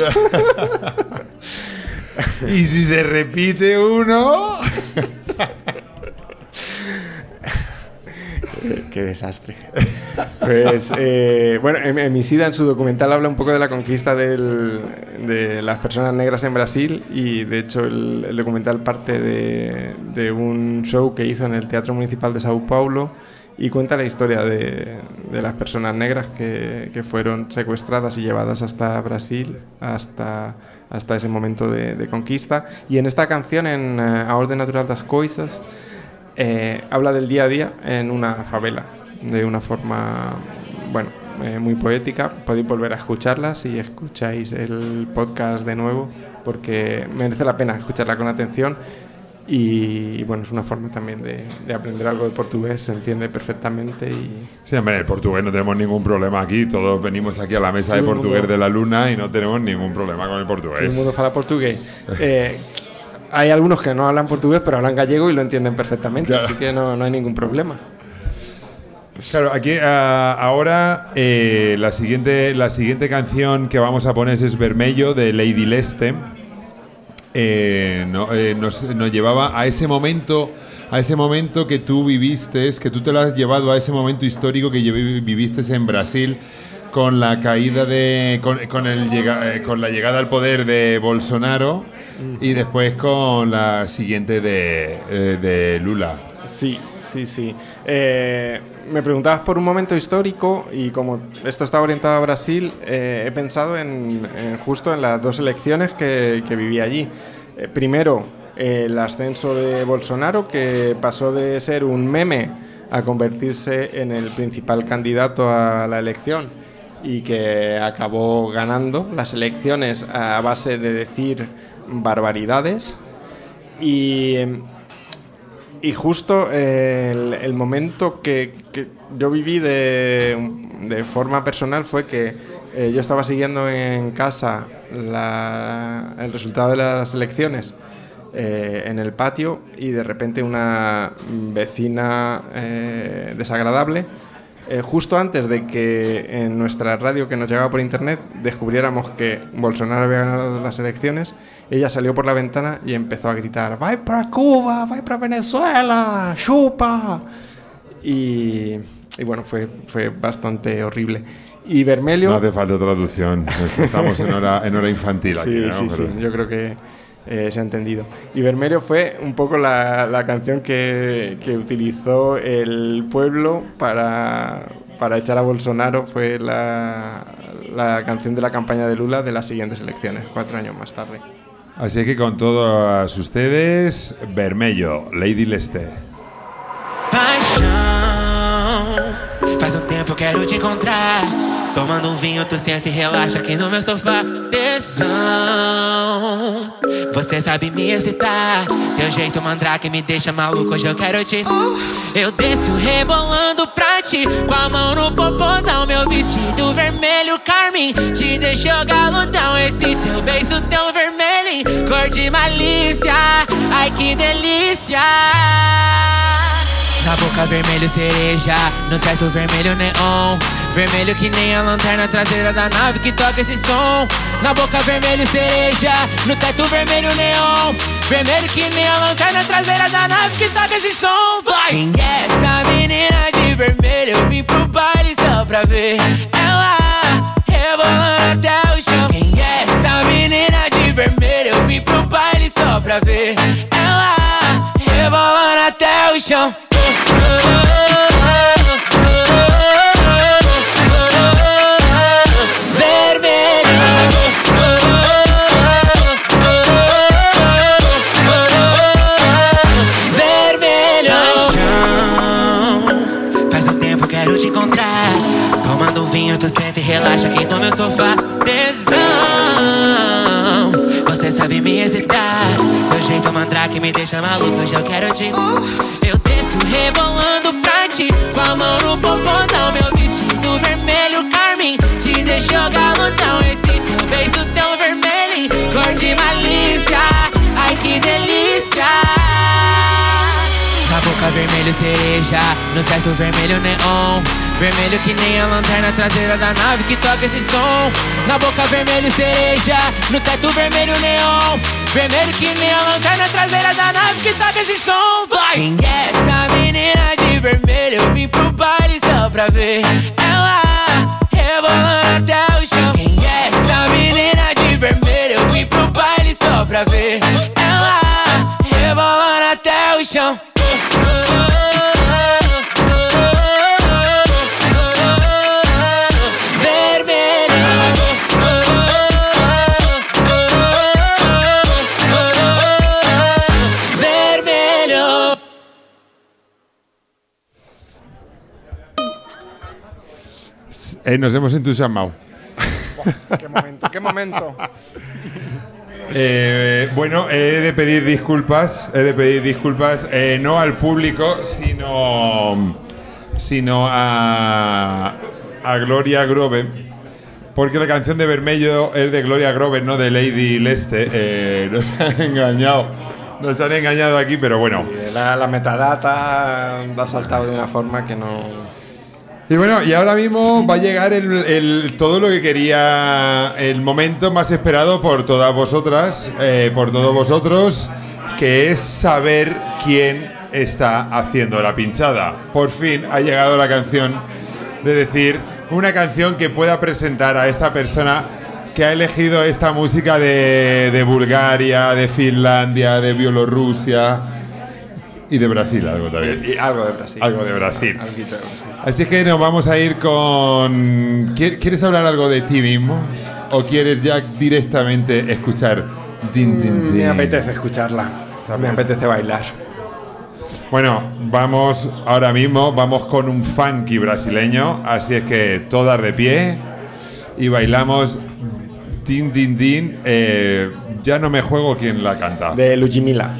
Y si se repite uno... Qué, qué desastre. Pues, eh, bueno, Em- Emicida en su documental habla un poco de la conquista del- de las personas negras en Brasil y, de hecho, el, el documental parte de, de un show que hizo en el Teatro Municipal de Sao Paulo y cuenta la historia de, de las personas negras que, que fueron secuestradas y llevadas hasta Brasil, hasta, hasta ese momento de, de conquista. Y en esta canción, en uh, A Orden Natural das Coisas, eh, habla del día a día en una favela, de una forma, bueno, eh, muy poética. Podéis volver a escucharla si escucháis el podcast de nuevo, porque merece la pena escucharla con atención. Y bueno, es una forma también de, de aprender algo de portugués, se entiende perfectamente. Y... Sí, hombre, el portugués no tenemos ningún problema aquí, todos venimos aquí a la mesa de portugués de la Luna y no tenemos ningún problema con el portugués. Todo el mundo habla portugués. Eh, hay algunos que no hablan portugués, pero hablan gallego y lo entienden perfectamente, claro. Así que no, no hay ningún problema. Claro, aquí uh, ahora eh, la, siguiente, la siguiente canción que vamos a poner es Vermelho, de Lady Leste. Eh, no, eh, nos, nos llevaba a ese momento, a ese momento que tú viviste, que tú te lo has llevado a ese momento histórico que viviste en Brasil con la caída de, con, con, el llega, eh, con la llegada al poder de Bolsonaro y después con la siguiente de, eh, de Lula. Sí, sí, sí. Eh, me preguntabas por un momento histórico y como esto está orientado a Brasil, eh, he pensado en, en justo en las dos elecciones que, que viví allí. Eh, primero, eh, el ascenso de Bolsonaro, que pasó de ser un meme a convertirse en el principal candidato a la elección y que acabó ganando las elecciones a base de decir barbaridades. Y... Y justo eh, el, el momento que, que yo viví de, de forma personal fue que eh, yo estaba siguiendo en casa la, el resultado de las elecciones eh, en el patio y de repente una vecina eh, desagradable, eh, justo antes de que en nuestra radio que nos llegaba por internet descubriéramos que Bolsonaro había ganado las elecciones, ella salió por la ventana y empezó a gritar: ¡Vai para Cuba! ¡Vai para Venezuela! ¡Chupa! Y, y bueno, fue, fue bastante horrible. Y Vermelho... No hace falta traducción. Estamos en hora, en hora infantil aquí, sí, ¿no? Sí, sí, yo creo que eh, se ha entendido. Y Vermelho fue un poco la, la canción que, que utilizó el pueblo para, para echar a Bolsonaro. Fue la, la canción de la campaña de Lula de las siguientes elecciones, cuatro años más tarde. Así que con todos ustedes, Vermelho, Lady Leste. Paixão, faz um tempo quero te encontrar. Tomando um vinho, tu senta e relaxa aqui no meu sofá. Tesão, você sabe me excitar. Teu jeito mandrake me deixa maluco, hoje eu quero te... Eu desço rebolando pra ti, com a mão no popozão. Meu vestido vermelho carmim te deixou galudão. Esse teu beijo tão vermelho, cor de malícia. Ai que delícia. Na boca vermelho cereja, no teto vermelho neon. Vermelho que nem a lanterna traseira da nave que toca esse som. Na boca vermelho cereja, no teto vermelho neon. Vermelho que nem a lanterna traseira da nave que toca esse som. Vai! Quem é essa menina de vermelho? Eu vim pro baile só pra ver ela rebolando até o chão. Quem é essa menina de vermelho? Eu vim pro baile só pra ver ela rebolando até o chão. Tomando um vinho, tu senta e relaxa aqui no meu sofá. Tesão, você sabe me excitar. Meu jeito mandrake me deixa maluco, hoje eu quero te... Eu desço rebolando pra ti, com a mão no popozão. Meu vestido vermelho carmim te deixou galudão. Esse teu beijo tão vermelho, cor de malícia. Ai que delícia. Na boca vermelho cereja, no teto vermelho neon. Vermelho que nem a lanterna traseira da nave que toca esse som. Na boca vermelho cereja, no teto vermelho neon. Vermelho que nem a lanterna traseira da nave que toca esse som. Vai! Quem é essa menina de vermelho? Eu vim pro baile só pra ver ela rebolando até o chão. Quem é essa menina de vermelho? Eu vim pro baile só pra ver ela rebolando até o chão. Eh, nos hemos entusiasmado. Buah, qué momento, qué momento. Eh, bueno, he de pedir disculpas, he de pedir disculpas eh, no al público, sino, sino a, a Gloria Groove, porque la canción de Vermelho es de Gloria Groove, no de Lady Leste. Eh, nos han engañado, nos han engañado aquí, pero bueno. Sí, la, la metadata ha saltado de una forma que no... Y bueno, y ahora mismo va a llegar el, el, todo lo que quería, el momento más esperado por todas vosotras, eh, por todos vosotros, que es saber quién está haciendo la pinchada. Por fin ha llegado la canción de decir una canción que pueda presentar a esta persona que ha elegido esta música de, de Bulgaria, de Finlandia, de Bielorrusia y de Brasil, algo también. Y, y algo de Brasil. Algo de Brasil. Algo de Brasil. Así que nos vamos a ir con... ¿Quieres hablar algo de ti mismo? ¿O quieres ya directamente escuchar Din Din Din? Me apetece escucharla. Me apetece bailar. Bueno, vamos ahora mismo, vamos con un funky brasileño. Así es que todas de pie y bailamos Din Din Din. Eh, ya no me juego quién la canta. De Ludmilla.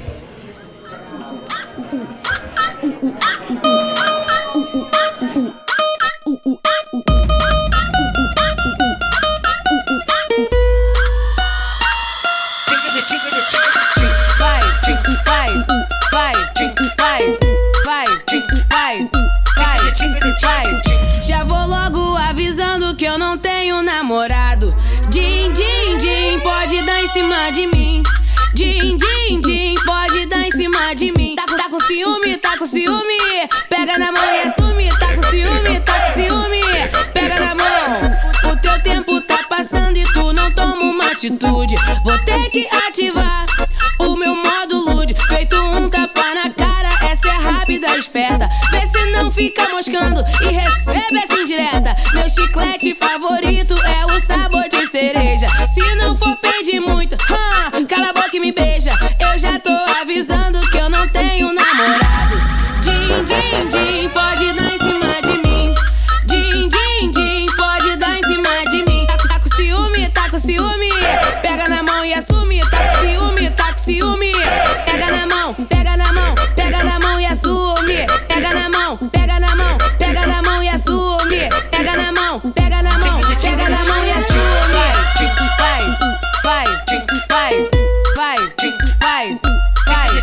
Já vou logo avisando que eu não tenho namorado. Din, din, din, pode dar em cima de mim. Din, din, din, pode dar em cima de mim. Tá, tá com ciúme, tá com ciúme. Pega na mão e assume. Tá com ciúme, tá com ciúme. Pega na mão. O teu tempo tá passando e tu não toma uma atitude. Vou ter que ativar o meu modo lude. Feito um tapa na cara, essa é rápida, esperta. Vê se não fica moscando e recebe essa indireta. Meu chiclete favorito é o sabor de cereja. Se não for pedir muito, hum, cala a boca e me beija. Eu já tô avisando que eu não tenho namorado. Din, din, din, pode dar em cima de mim. Din, din, din, pode dar em cima de mim. Tá, tá com ciúme, tá com ciúme. Pega na mão e assume. Tá com ciúme, tá com ciúme. Pega na mão, pega na mão, pega na mão e assume. Pega na mão, pega na mão, pega na mão e assume. Pega na mão, pega na mão, pega na mão e assume. Vai, vai, vai, vai, vai, vai,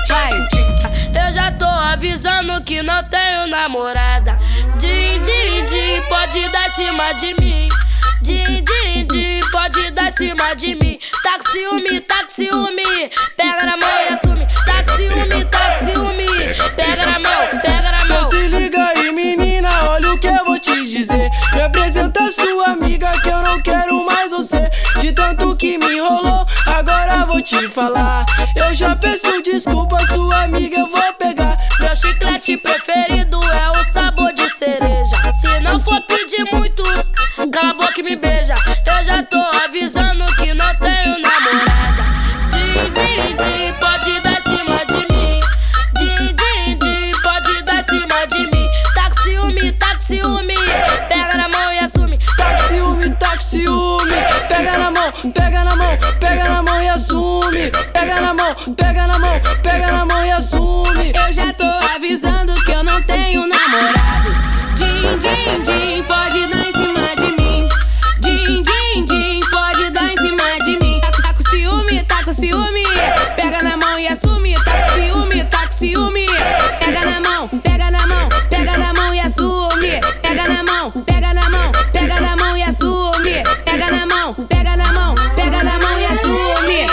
vai. Eu já tô avisando que não tenho namorada. Din, din, din, pode dar em cima de mim. Din, din, din, pode dar em cima de mim. Tá com ciúme, tá com ciúme. Pega na mão e assume. Tá com ciúme, tá com ciúme. Pega na mão, pega na mão. Então se liga aí, menina, olha o que eu vou te dizer. Me apresenta sua amiga que eu não quero mais você. De tanto que me enrolou, agora vou te falar. Eu já peço desculpa, sua amiga eu vou pegar. Meu chiclete preferido é o sabor de cereja. Se não for pedir muito, cala a boca e me beija. Eu já tô avisando que não tenho namorada. Din, din, din, pode dar em cima de mim. Din, din, din, pode dar em cima de mim. Tá com ciúme, tá com ciúme. Pega na mão e assume. Tá com ciúme, tá com ciúme. Pega na mão, pega na mão, pega na mão e assume. Pega na mão, pega na mão, pega na mão e assume. Eu já tô avisando que eu não tenho namorado. Din, din, din, pode dar em cima de mim. Din, din, din, pode dar em cima de mim. Tá, tá com ciúme, tá com ciúme. Pega na mão e assume. Tá com ciúme, tá com ciúme. Pega na mão, pega na mão, pega na mão e assume. Pega na mão, pega na mão, pega na mão e assume. Pega na mão, pega na mão, pega na mão e assume.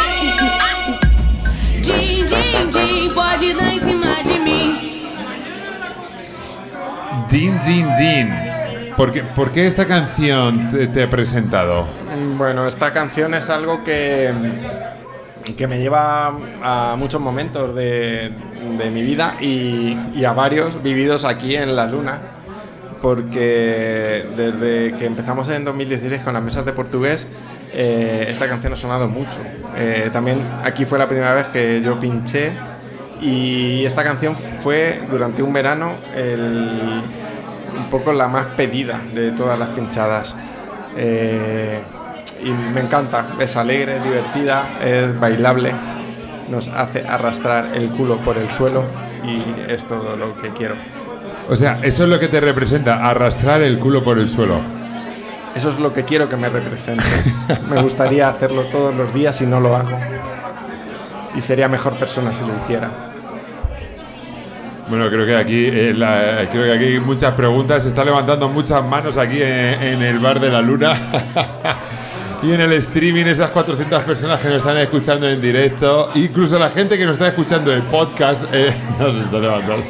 Din, din, din, pode dar em cima de mim. Din Din Din. ¿Por qué, ¿Por qué esta canción te, te he presentado? Bueno, esta canción es algo que, que me lleva a muchos momentos de, de mi vida y, y a varios vividos aquí en la Luna, porque desde que empezamos en dos mil dieciséis con las mesas de portugués, eh, esta canción ha sonado mucho. Eh, también aquí fue la primera vez que yo pinché y esta canción fue durante un verano el... un poco la más pedida de todas las pinchadas. Eh, y me encanta, es alegre, divertida, es bailable, nos hace arrastrar el culo por el suelo y es todo lo que quiero. O sea, eso es lo que te representa, arrastrar el culo por el suelo. Eso es lo que quiero que me represente. Me gustaría hacerlo todos los días y no lo hago. Y sería mejor persona si lo hiciera. Bueno, creo que aquí eh, la, creo que aquí hay muchas preguntas. Se están levantando muchas manos aquí en, en el Bar de la Luna. Y en el streaming, esas cuatrocientas personas que nos están escuchando en directo. Incluso la gente que nos está escuchando en podcast eh, no se está levantando.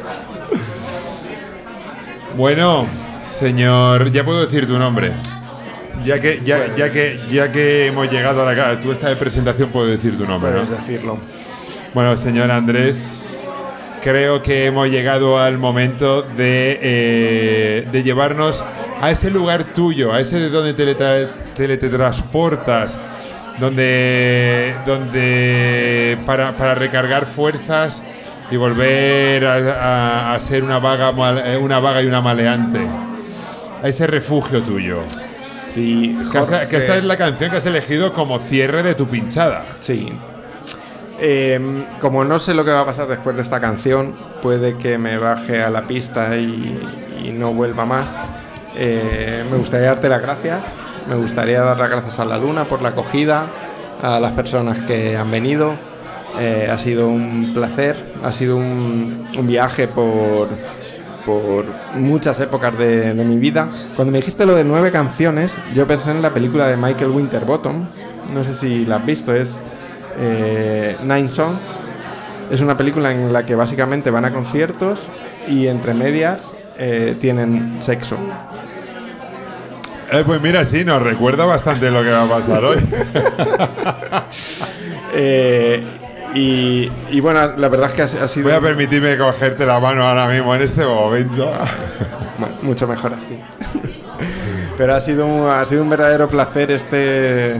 Bueno, señor, ya puedo decir tu nombre. Ya que, ya, ya que, ya que hemos llegado a la tú esta de presentación, puedo decir tu nombre, Puedes ¿no? decirlo. Bueno, señor Andrés, creo que hemos llegado al momento de, eh, de llevarnos a ese lugar tuyo, a ese de donde teletra- teletransportas, donde, donde para, para recargar fuerzas y volver a, a, a ser una vaga, una vaga y una maleante. A ese refugio tuyo. Sí, que, has, Jorge, que esta es la canción que has elegido como cierre de tu pinchada. Sí. Eh, como no sé lo que va a pasar después de esta canción, puede que me baje a la pista y, y no vuelva más. Eh, me gustaría darte las gracias. Me gustaría dar las gracias a la Luna por la acogida, a las personas que han venido. Eh, ha sido un placer, ha sido un, un viaje por, por muchas épocas de, de mi vida. Cuando me dijiste lo de nueve canciones, yo pensé en la película de Michael Winterbottom. No sé si la has visto, es eh, Nine Songs. Es una película en la que básicamente van a conciertos y entre medias eh, tienen sexo. Eh, pues mira, sí, nos recuerda bastante lo que va a pasar hoy. eh, y, y bueno, la verdad es que ha, ha sido... Voy a permitirme cogerte la mano ahora mismo en este momento. Bueno, mucho mejor así. Pero ha sido, un, ha sido un verdadero placer este,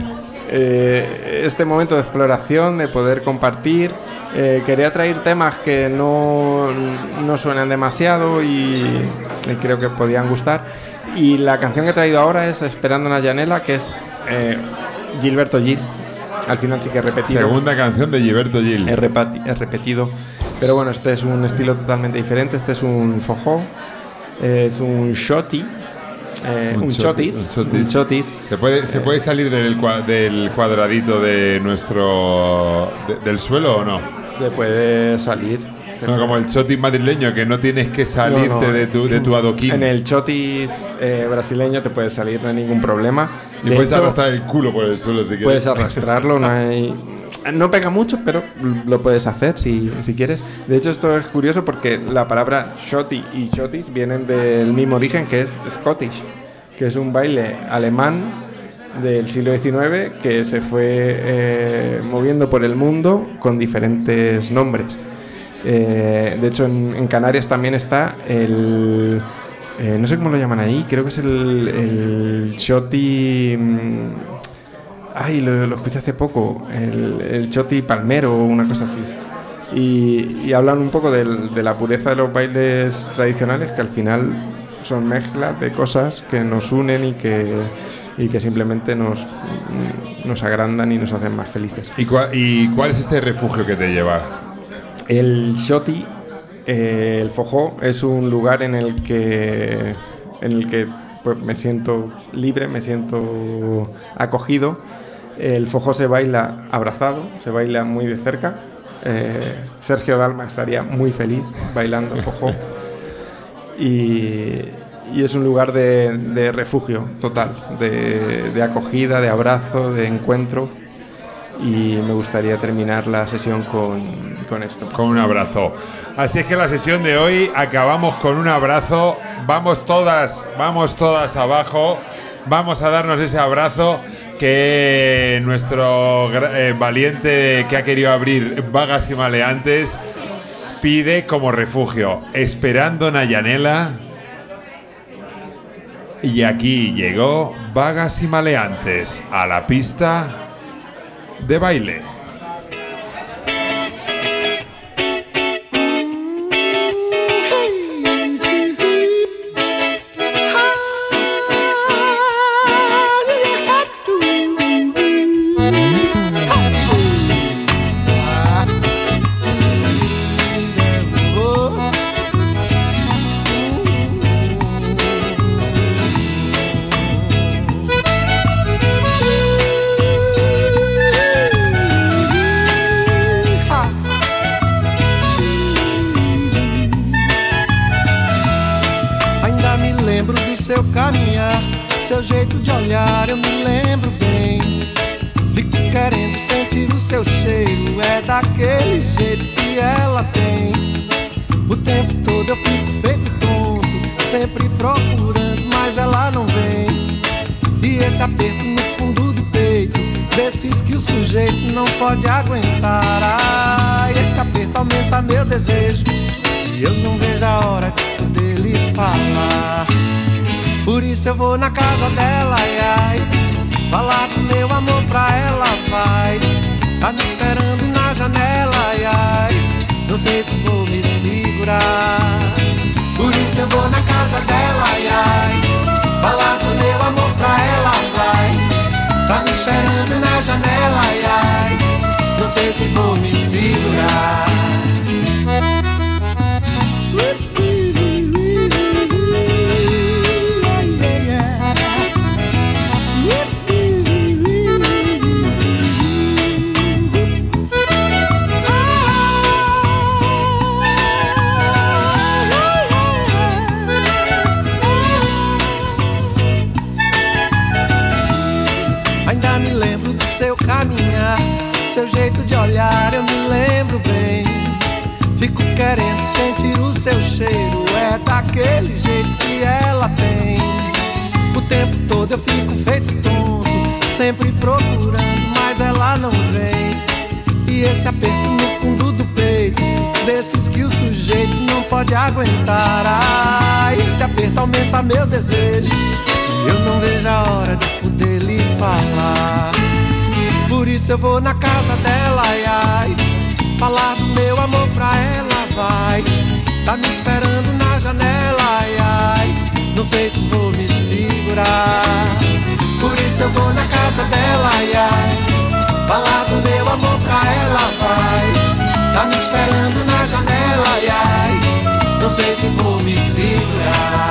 eh, este momento de exploración, de poder compartir. Eh, quería traer temas que no, no suenan demasiado y, y creo que podían gustar. Y la canción que he traído ahora es Esperando una Llanela, que es eh, Gilberto Gil. Al final sí que he repetido. Segunda canción de Gilberto Gil. He, repati- he repetido. Pero bueno, este es un estilo totalmente diferente. Este es un fojó. Eh, es un shoti. Eh, un, un chotis. Un chotis. Un chotis. Se puede, ¿se puede salir del, cua- del cuadradito de nuestro... de- del suelo o no? Se puede salir. Se No, puede. como el chotis madrileño, que no tienes que salirte No, no. de, tu, de tu adoquín. En el chotis eh, brasileño te puedes salir, no hay ningún problema. Y De puedes hecho, arrastrar el culo por el suelo si quieres. puedes arrastrarlo, no hay... No pega mucho, pero lo puedes hacer si, si quieres. De hecho, esto es curioso porque la palabra shoti y shotis vienen del mismo origen, que es Scottish, que es un baile alemán del siglo diecinueve que se fue eh, moviendo por el mundo con diferentes nombres. Eh, de hecho, en, en Canarias también está el... Eh, no sé cómo lo llaman ahí, creo que es el, el shoti... mm, Ay, lo, lo escuché hace poco, el, el choti palmero o una cosa así. Y, y hablan un poco del, de la pureza de los bailes tradicionales, que al final son mezclas de cosas que nos unen y que, y que simplemente nos, nos agrandan y nos hacen más felices. ¿Y, cua- ¿Y cuál es este refugio que te lleva? El shoti, eh, el fojó, es un lugar en el que, en el que pues, me siento libre, me siento acogido. El fojó se baila abrazado, se baila muy de cerca. Eh, Sergio Dalma estaría muy feliz bailando fojó. Y, y es un lugar de, de refugio total, de, de acogida, de abrazo, de encuentro. Y me gustaría terminar la sesión con, con esto. Con un abrazo. Así es que la sesión de hoy acabamos con un abrazo. Vamos todas, vamos todas abajo. Vamos a darnos ese abrazo que nuestro eh, valiente que ha querido abrir Vagas y Maleantes pide como refugio. Esperando una llanela. Y aquí llegó Vagas y Maleantes a la pista de baile. seu caminhar, seu jeito de olhar, eu me lembro bem. Fico querendo sentir o seu cheiro, é daquele jeito que ela tem. O tempo todo eu fico feito tonto, sempre procurando, mas ela não vem. E esse aperto no fundo do peito, desses que o sujeito não pode aguentar. Ah, esse aperto aumenta meu desejo, e eu não vejo a hora de poder lhe falar. Por isso eu vou na casa dela, ai, ai, falar do meu amor pra ela, vai. Tá me esperando na janela, ai, ai, não sei se vou me segurar. Por isso eu vou na casa dela, ai, ai, falar do meu amor pra ela, vai. Tá me esperando na janela, ai, ai, não sei se vou me segurar. Ainda me lembro do seu caminhar, seu jeito de olhar, eu me lembro bem. Fico querendo sentir o seu cheiro, é daquele jeito que ela tem. O tempo todo eu fico feito tonto, sempre procurando, mas ela não vem. E esse aperto no fundo do peito, desses que o sujeito não pode aguentar. Ah, esse aperto aumenta meu desejo, e eu não vejo a hora de poder lhe falar. Por isso eu vou na casa dela, ai, ai, falar do meu amor pra ela, vai. Tá me esperando na janela, ai, ai, não sei se vou me segurar. Por isso eu vou na casa dela, ai, ai, falar do meu amor pra ela, vai. Tá me esperando na janela, ai, ai, não sei se vou me segurar.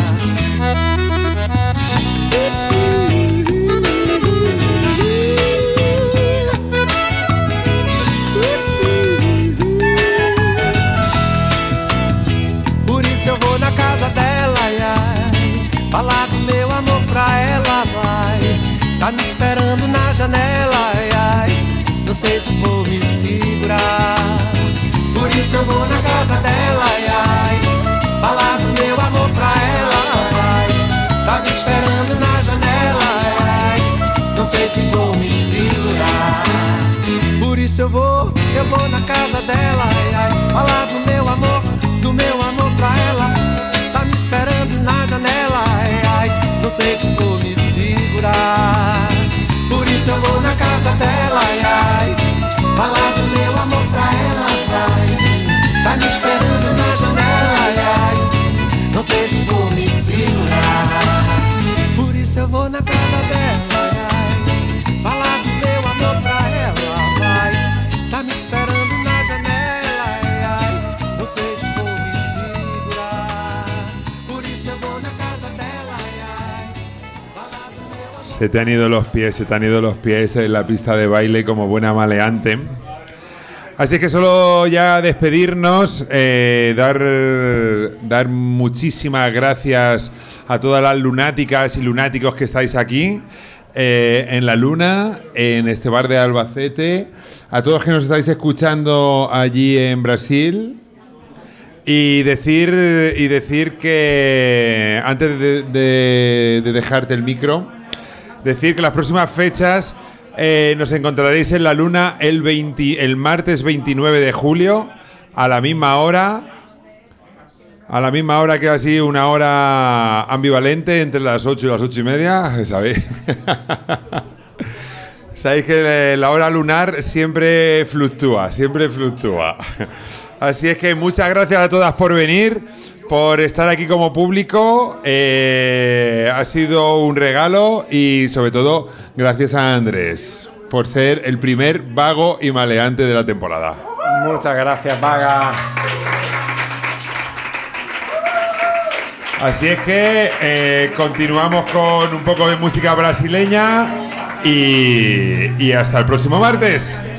Eu vou na casa dela, ai, ai, falar do meu amor pra ela, vai. Tá me esperando na janela, ai, ai, não sei se vou me segurar. Por isso eu vou na casa dela, ai, ai, falar do meu amor pra ela, vai. Tá me esperando na janela, ai, ai, não sei se vou me segurar. Por isso eu vou, eu vou na casa dela, ai, ai, falar do meu amor, do meu amor pra ela. Tá me esperando na janela, ai, ai, não sei se vou me segurar. Por isso eu vou na casa dela, ai, ai, falar do meu amor pra ela, vai. Tá me esperando na janela, ai, ai, não sei se vou me segurar. Por isso eu vou na casa dela, ai, ai, falar do meu amor pra ela, vai. Tá me esperando na janela, ai, ai, não sei se vou me segurar. Por isso eu vou na casa dela, ai, ai, falar do meu amor. Se te han ido los pies, se te han ido los pies en la pista de baile como buena maleante. Así que solo ya despedirnos, eh, dar, dar muchísimas gracias a todas las lunáticas y lunáticos que estáis aquí, eh, en La Luna, en este bar de Albacete, a todos que nos estáis escuchando allí en Brasil, y decir, y decir que, antes de, de, de dejarte el micro, decir que las próximas fechas eh, nos encontraréis en La Luna el, veinte, el martes veintinueve de julio a la misma hora, a la misma hora que así una hora ambivalente entre las ocho y las ocho y media, ¿sabéis? Sabéis que la hora lunar siempre fluctúa, siempre fluctúa. Así es que muchas gracias a todas por venir, por estar aquí como público. Eh, ha sido un regalo y sobre todo gracias a Andrés por ser el primer vago y maleante de la temporada. Muchas gracias, Vaga. Así es que eh, continuamos con un poco de música brasileña y, y hasta el próximo martes.